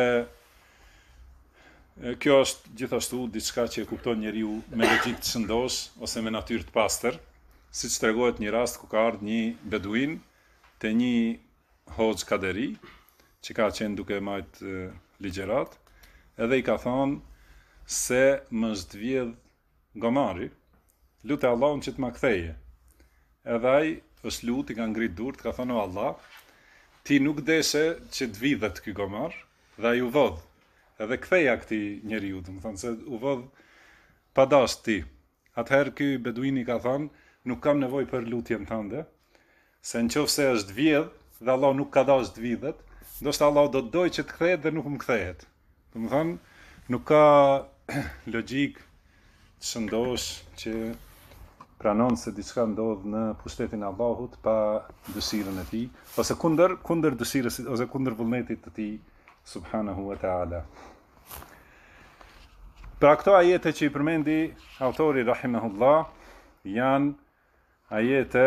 kjo është gjithashtu diçka që e kupton njeriu me logjik të shëndosh ose me natyrë të pastër, siç tregohet një rast ku ka ardhur një beduin te një hoxh kaderi që ka qenë duke marrë ligjërat, edhe i ka thonë se më zhdvjedh gomari, lutë Allahun që të ma ktheje. Edhe ai është lutë, i ka ngrit durt, ka thonë o Allah, ti nuk deshe që të vidhet ky gomar, dhe ai u vodh. Edhe ktheja këtij njeriu, do të thonë se u vodh pa dash ti. Atëherë ky beduini ka thënë, nuk kam nevojë për lutjen tënde, se nëse është vjedh dhe Allah nuk ka dashur të vidhet, ndoshta Allah do të dojë që të kthehet dhe nuk më kthehet. Do të thonë, nuk ka logjik të shëndosh që pranon se diçka ndodh në pushtetin e Allahut pa dëshirën e tij, ose kundër dëshirës ose kundër vullnetit të tij subhanahu wa ta'ala. Pra këto ajete që i përmendi autori rahimahullah janë ajete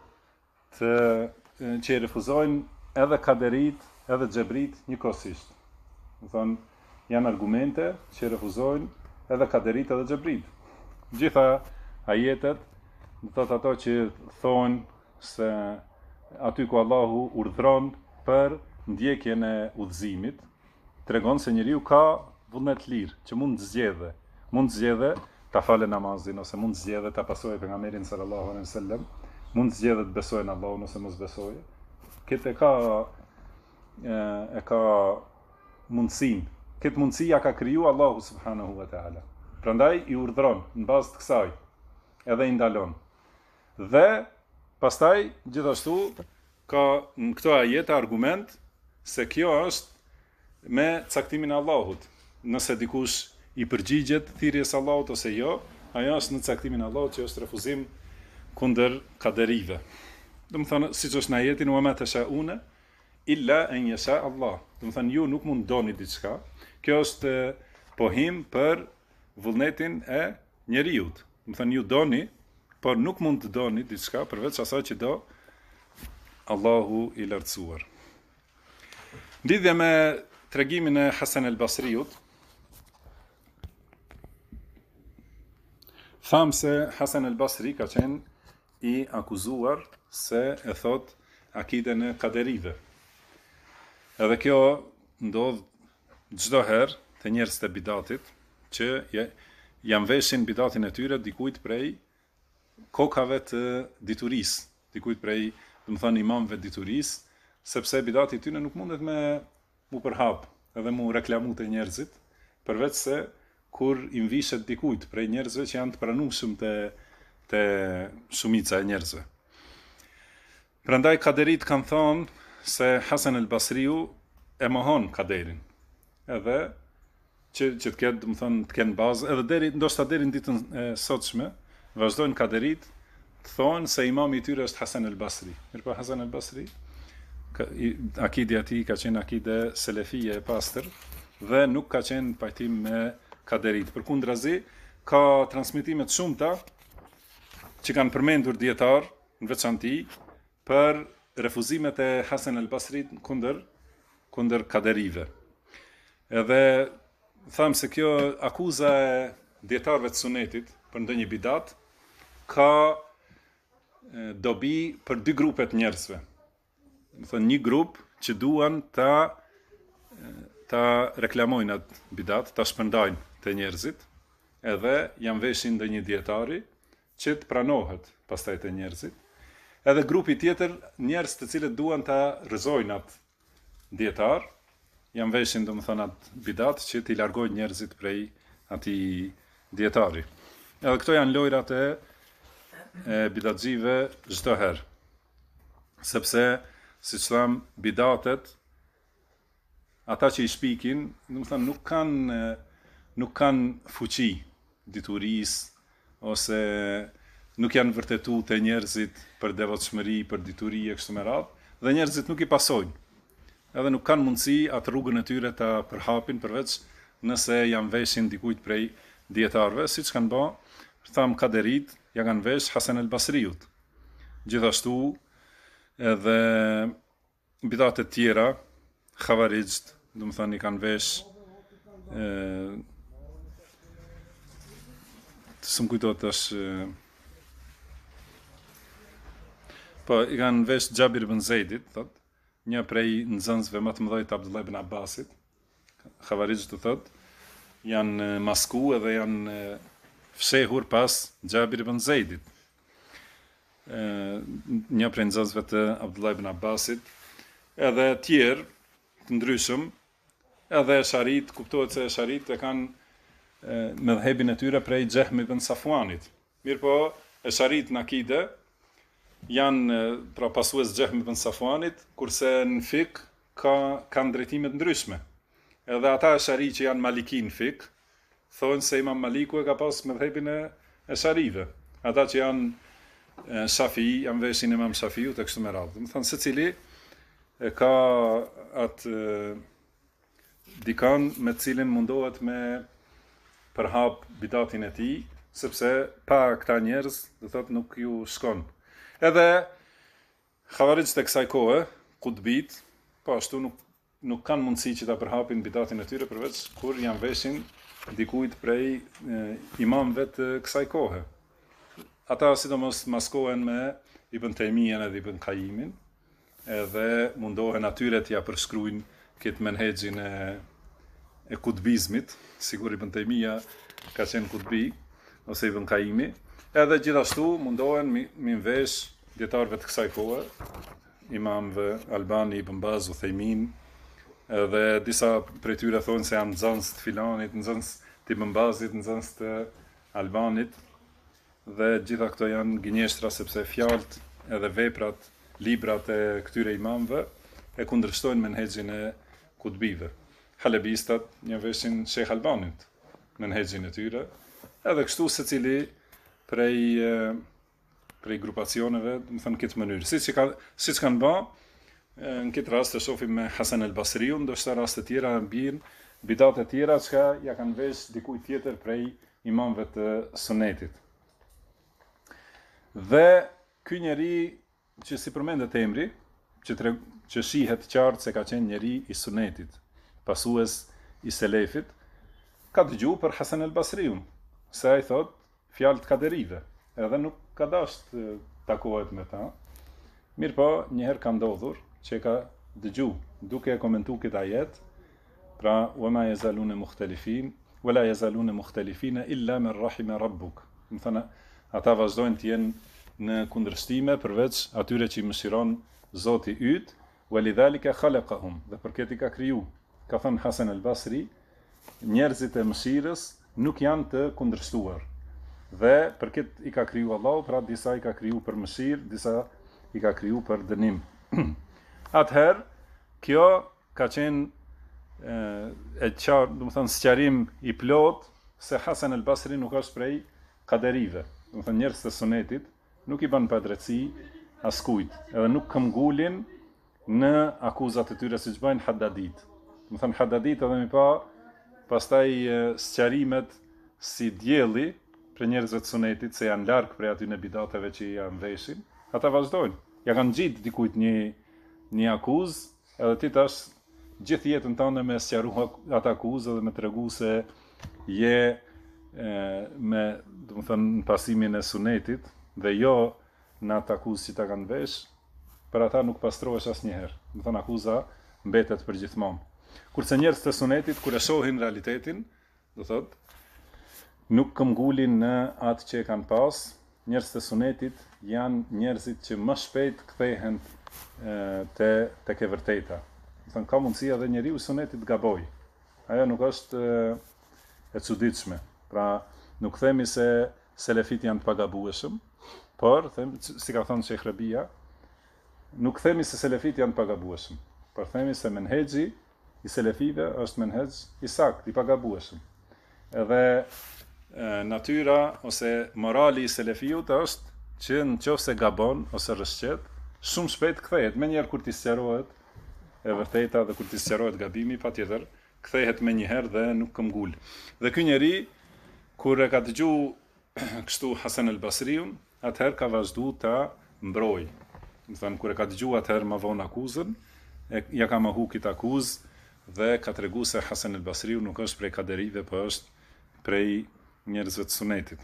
që i refuzojnë edhe kaderit, edhe xhebrit njëkohësisht. Do thonë, janë argumente që i refuzojnë edhe kaderit edhe xhebrit. Gjitha ajetet, do thotë ato që thonë se aty ku Allahu urdhron për ndjekjen e udhëzimit, tregon se njeriu ka vullnet lirë, që mund të zgjedhë ta falë namazin, ose mund të zgjedhë ta pasojë pejgamberin sallallahu alaihi wasallam, mund të zgjedhë të besojë në Allahun ose mos besojë. Këtë e ka mundsinë. Këtë mundësi ja ka kriju Allahu subhanahu wa ta'ala. Prandaj i urdhron në bazë të kësaj, edhe i ndalon. Dhe pastaj gjithashtu ka në këto ajete argument se kjo është me caktimin e Allahut. Nëse dikush i përgjigjet thirrjes së Allahut ose jo, ajo është në caktimin e Allahut që është refuzim kundër kaderive. Do të thonë, siç është në ajetin wa ma tashauna illa an yasha Allah. Do të thonë, ju nuk mund doni diçka. Kjo është pohim për vullnetin e njeriut. Do të thonë, ju doni, por nuk mund të doni diçka përveç asaj që do Allahu i lartësuar. Lidhje me tregimin e Hasan el-Basriut, thamë se Hasan el-Basri ka qenë i akuzuar se e thot akiden e kaderive. Edhe kjo ndodh çdo herë te njerëzit e bidatit që janë veshin bidatin e tyre dikujt prej kokave të diturisë, dikujt prej, do të thonë, imamëve diturisë, sepse bidati i tyre nuk mundet me mu përhap edhe mu reklamu te njerëzit, përveç se kur i mvishet dikujt prej njerëzve që janë të pranueshëm te shumica e njerëzve. Prandaj kaderit kanë thonë se Hasan el-Basriu e mohon kaderin. Edhe që të ketë, do të thonë, të kenë bazë, edhe ndoshta deri në ditën e sotshme, vazhdojnë kaderit të thonë se imami i tyre është Hasan el-Basri. Mirpo Hasan el-Basri, akidja e tij ka qenë akide selefie e pastër dhe nuk ka qenë pajtim me kaderit. Përkundrazi, ka transmetime të shumta që kanë përmendur dietar në veçanti për refuzimet e Hasan el-Basrit kundër kaderive. Edhe thamë se kjo akuza e dietarëve të sunetit për ndonjë bidat ka dobi për dy grupe të njerëzve. Do thonë, një grup që duan ta reklamojnë atë bidat, ta shpërndajnë te njerëzit, edhe janë veshin ndonjë dietari që të pranohet pastaj te njerëzit. Edhe grupi tjetër, njerëz të cilët duan ta rrëzojnë atë dietar, janë veshin, domethënë, atë bidat që t'i largojnë njerëzit prej atij dietari. Edhe këto janë lojrat e bidatxive çdo herë. Sepse, siç tham, bidatet, ata që i shpikin, domethënë, nuk kanë fuqi diturisë ose nuk janë vërtetu te njerëzit për devotshmëri, për dituri e kështu me radhë, dhe njerëzit nuk i pasojnë. Edhe nuk kanë mundësi atë rrugën e tyre ta përhapin përveç nëse janë veshin dikujt prej dietarëve, siç kanë bë, tham kaderit, ja kanë vesh Hasan el-Basriut. Gjithashtu edhe bidatet tjera, Khavarijt, do të thënë i kanë vesh së më kujtohet është po i kanë vesh Xhabir ibn Zeidit, thot, një prej nxënësve më të mëdhenj të Abdullah ibn Abbasit. Khavarijt të thot, janë masku edhe janë fshehur pas Xhabir ibn Zeidit. Një prej nxënësve të Abdullah ibn Abbasit, edhe tjerë të ndryshëm, edhe Sharit, kuptohet se Sharit e kanë mëdhëbin e tyre prej Xehmi ibn Safuanit. Mirë po, Sharit në akide janë pra pasues Xehmi ibn Safuanit, kurse në fik kanë drejtime të ndryshme. Edhe ata Shari që janë Maliki në fik, thonë se Imam Maliku e ka pas mëdhëbin e Sharive. Ata që janë Shafi, janë veshin Imam Shafiut e kështu me radhë. Do të thonë secili e ka atë dikan me cilin mundohet me përhap bidatin e tij, sepse pa këta njerëz, do thotë nuk ju shkon. Edhe Khavarijt e kësaj kohe, Kutbit, po ashtu nuk kanë mundësi që ta përhapin bidatin e tyre përveç kur janë veshin dikujt prej imamëve të kësaj kohe. Ata sidomos maskohen me Ibn Taymijen edhe Ibn Qayyimin, edhe mundohen atyre t'ja përshkruajnë këtë menhexhin e kutbizmit, sigur Ibn Taymija ka qenë kutbi, ose Ibn Qayyimi, edhe gjithashtu mundohen mi vesh dietarëve të kësaj kohe, imamëve Albani, Ibn Baz, Uthejmin, edhe disa prej tyre thonë se janë nxënës të filanit, nxënës të Ibn Bazit, nxënës të Albanit, dhe gjitha këto janë gënjeshtra sepse fjalët edhe veprat, librat e këtyre imamëve e kundërshtojnë menhexhin e kutbive. Halebistat një veshin Sheikh Albanit, menhexhin e tyre, edhe kështu secili prej grupacioneve, do të thënë këtë mënyrë. Siç kanë bë, në këtë rast e shohim me Hasan el-Basriun, ndoshta raste tjera mbijnë bidate tjera që ja kanë vesh dikujt tjetër prej imamëve të sunetit. Dhe ky njeri që si përmendet emri, që shihet qartë se ka qenë njeri i sunetit, pasues i selefit, ka dëgju për Hasan el-Basriun, se ai thot fjalë të kaderive, edhe nuk ka dashur të takohet me ta. Mirë po, njëherë ka ndodhur që ka dëgju, duke e komentuar këtë ajet, pra wama yazaluna mukhtalifin, wala yazaluna mukhtalifina illa man rahima rabbuk. Do të thënë, ata vazhdojnë të jenë në kundërshtime përveç atyre që i mëshiron Zoti yt, walidhalika khalaqahum, dhe për këtë i ka kriju. Ka thënë Hasan el-Basri, njerëzit e mëshirës nuk janë të kundërshtuar. Dhe për këtë i ka kriju Allahu, pra disa i ka kriju për mëshirë, disa i ka kriju për dënim. Atëherë, kjo ka qenë e qartë, do të thënë sqarim i plot se Hasan el-Basri nuk është prej kaderive. Do të thënë njerëz të sunetit nuk i bën padrejtësi askujt, edhe nuk këmbgulin në akuzat e tyre siç bëjnë Haddadit. Do të thënë Haddadit edhe më pastaj sqarimet si dielli për njerëzve të sunetit se janë larg prej atyre bidateve që janë veshin, ata vazhdojnë. Ja kanë gjitë dikujt një akuzë, edhe ti tash gjithë jetën tënde me sqaru atë akuzë dhe me tregu se je me, do të thënë, në pasimin e sunetit dhe jo në atë akuzë që ta kanë vesh, për ata nuk pastrohesh asnjëherë. Do të thënë akuza mbetet për gjithmonë. Kurse njerëzit e sunetit kur e shohin realitetin, do thotë, nuk këmbgulin në atë që e kanë pas. Njerëzit e sunetit janë njerëzit që më shpejt kthehen tek e vërteta. Do thënë ka mundësi edhe njeriu i sunetit gaboj. Ajo nuk është e çuditshme. Pra nuk themi se selefit janë të pagabueshëm, por them, si ka thënë Sheikh Rabia, nuk themi se selefit janë të pagabueshëm, por themi se menhexhi i selefive është menhexh i saktë, i pagabueshëm. Edhe natyra ose morali i selefiut është që nëse gabon ose rrëshqet, shumë shpejt kthehet. Menjëherë kur t'i sqarohet e vërteta dhe kur t'i sqarohet gabimi, patjetër kthehet më një herë dhe nuk këmbgul. Dhe ky njeri kur e ka dëgju kështu Hasan al-Basriun, atëherë ka vazhdu ta mbroj. Do thënë kur e ka dëgju atëherë ma vonë akuzën, ja ka mohu këtë akuzë dhe ka tregu se Hasan al-Basriu nuk është prej kaderive, por është prej njerëzve të sunetit.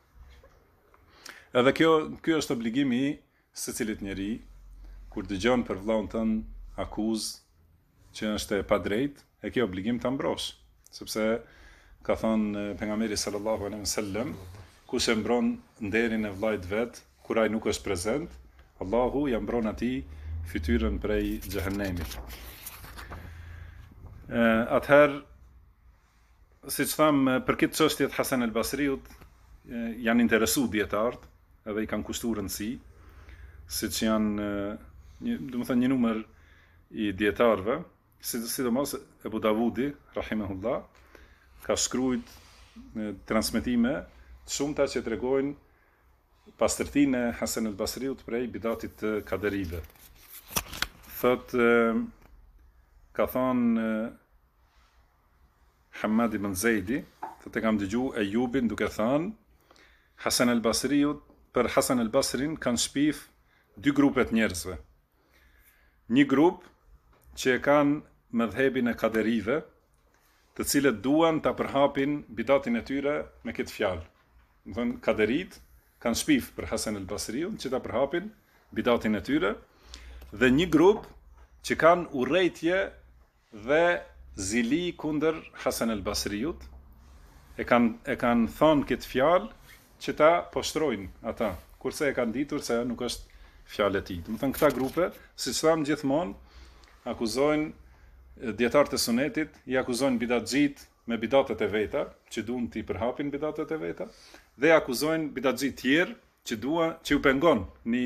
Edhe ky është obligimi i secilit njeri kur dëgjon për vllaun tënd akuzë që është e padrejtë, e ke obligim ta mbrosh, sepse ka thënë pejgamberi sallallahu alaihi wasallam, kush e mbron nderin e vllait vet kur ai nuk është prezent, Allahu ja mbron atij fytyrën prej xhehenemit. Atëherë, siç tham, për këtë çështje të Hasan al-Basriut janë interesu dietarët, edhe i kanë kushtuar rëndësi, siç janë, domethënë një numër i dietarëve, sidomos Ebu Davudi, rahimahullah, ka shkruajt transmetime të shumta që tregojnë pastërtinë e Hasan al-Basriut prej bidatit të kaderive. Ka thonë Hamad ibn Zejdi, e kam dëgju Ejubin duke thënë, Hasan al-Basriut, për Hasan al-Basrin kanë shpif dy grupet njerëzve. Një grup që e kanë mëdhebin e kaderive, të cilët duan ta përhapin bidatin e tyre me këtë fjalë. Do thënë kaderit kanë shpif për Hasan al-Basriun që ta përhapin bidatin e tyre, dhe një grup që kanë urrejtje dhe zili kundër Hasan al-Basriut, e kanë thonë këtë fjalë që ta poshtrojnë ata, kurse e kanë ditur se nuk është fjalë e tij. Do të thënë këta grupe, siç thamë gjithmonë, akuzojnë dietarët e sunetit, i akuzojnë bidatxhit me bidatet e veta, që duan t'i përhapin bidatet e veta, dhe akuzojnë bidatxhit tjerë që u pengon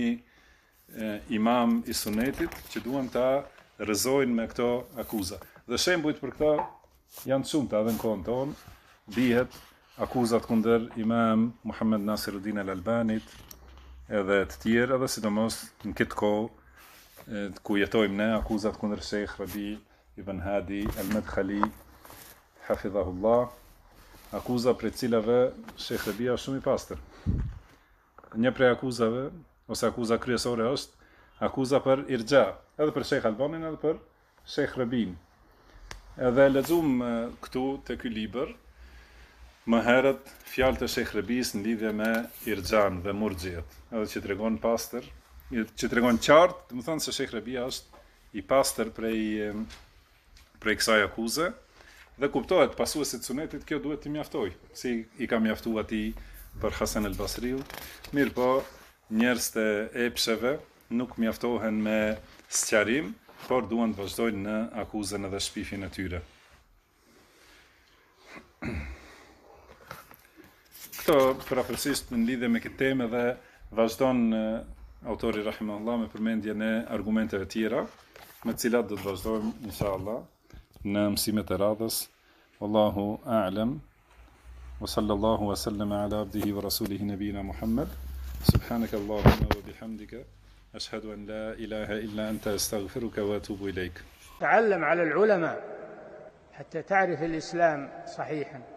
një imam i sunetit, që duan ta rrëzojnë me këto akuza. Dhe shembujt për këta janë shumëta edhe në kohën tonë, dihet akuzat kundër imam Muhammed Nasiruddin al-Albanit, edhe të tjerë, edhe sidomos në këtë kohë ku jetojmë ne, akuzat kundër Sheikh Rabi ibn Hadi al-Madkhali, hafidhahullah, akuza për cilave Sheikh Rabi është shumë i pastër. Një prej akuzave, ose akuza kryesore është akuza për irgja, edhe për Sheikh Albanin, edhe për Sheikh Rabin. Edhe lexuam këtu te ky libër më herët fjalë të Sheikh Rabis në lidhje me irxhan dhe murxhiet, edhe që tregon pastër, që tregon qartë, do të thonë se Sheikh Rabia është i pastër prej kësaj akuze, dhe kuptohet pasuesit sunetit kjo duhet t'i mjaftoj, si i ka mjaftu atij për Hasan al-Basriu. Mirë po, njerëz të epsheve nuk mjaftohen me sqarim, por duan të vazhdojnë në akuzën edhe shpifjen e tyre. Këto parapërsisht në lidhje me këtë temë dhe vazhdon autori rahimahullah me përmendjen e argumenteve tjera, me të cilat do të vazhdojmë inshallah në mësimet e radhës. Wallahu a'lam. Wa sallallahu wa sallama ala abdihi wa rasulihi nabina Muhammad. Subhanaka Allahumma wa bihamdika أشهد أن لا إله إلا أنت أستغفرك وأتوب إليك. تعلم على العلماء حتى تعرف الإسلام صحيحا.